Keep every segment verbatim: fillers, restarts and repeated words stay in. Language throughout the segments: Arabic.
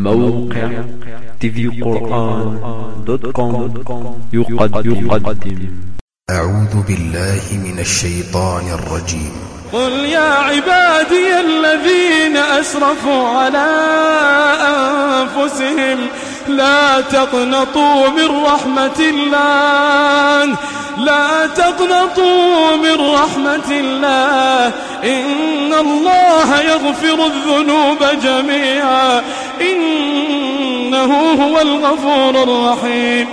موقع تي في قرآن دوت كوم يقدم. أعوذ بالله من الشيطان الرجيم. قل يا عبادي الذين أسرفوا على أنفسهم لا تقنطوا من رحمة الله لا تقنطوا من رحمة الله إن الله يغفر الذنوب جميعا إنه هو الغفور الرحيم.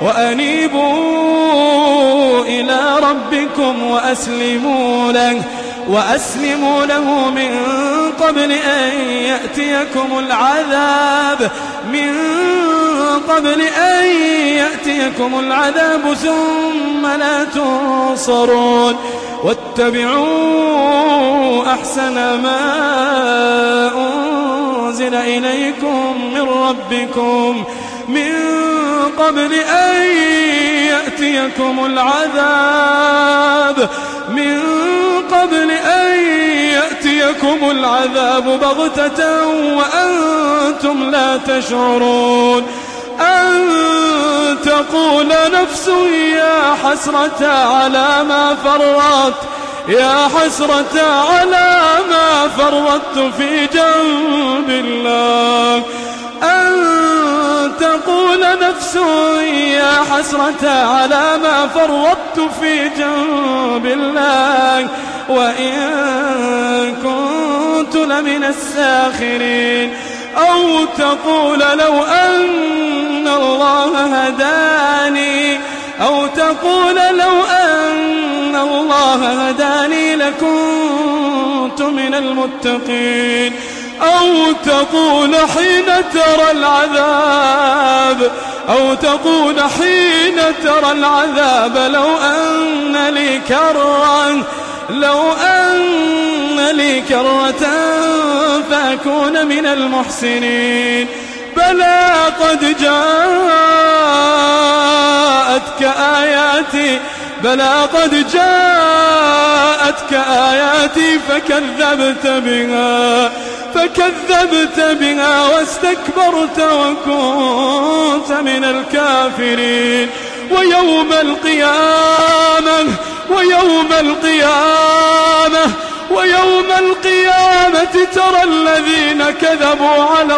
وأنيبوا إلى ربكم وأسلموا له وأسلموا له من قبل أن يأتيكم العذاب من قبل أن يأتيكم العذاب ثم لا تنصرون. واتبعوا أحسن ما أنزل إليكم من ربكم من قبل أن يأتيكم العذاب من قبل أن يأتيكم العذاب بغتة وأنتم لا تشعرون. أن تقول نفس يا حسرة على ما فرطت يا حسرة على ما فرطت في جنب الله أن تقول نفس يا حسرة على ما فرطت في جنب الله وإن كنت لمن الساخرين. أو تقول لو أن الله هداني أو تقول لو أن الله هداني لكنت من المتقين. أو تقول حين ترى العذاب أو تقول حين ترى العذاب لو أن لي كرة لو أن لي كرة فأكون من المحسنين. بلى قد جاءتك آياتي بلى قد جاءتك آياتي فكذبت بها فكذبت بها واستكبرت وكنت من الكافرين. ويوم القيامة ويوم القيامة ويوم القيامة ترى الذين كذبوا على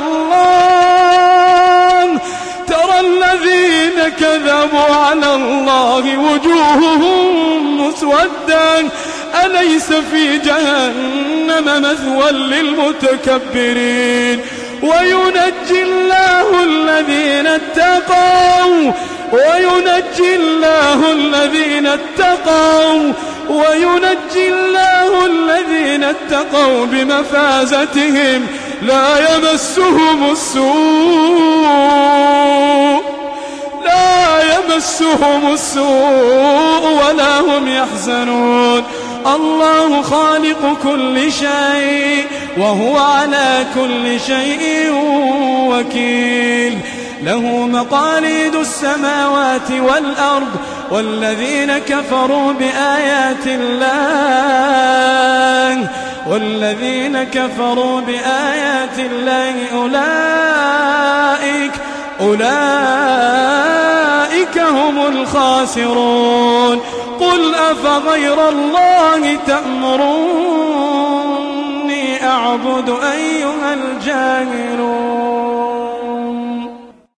الله ترى الذين كذبوا على الله وجوههم مسودة أليس في جهنم مثوى للمتكبرين. وينجي الله الذين اتقوا وينجي الله الذين اتقوا وينجي الله الذين اتقوا بمفازتهم لا يمسهم السوء لا يمسهم السوء ولا هم يحزنون. الله خالق كل شيء وهو على كل شيء وكيل. له مقاليد السماوات والأرض والذين كفروا بآيات الله والذين كفروا بآيات الله أولئك أولئك هم الخاسرون. قل أفغير الله تأمروني أعبد أيها الجاهلون.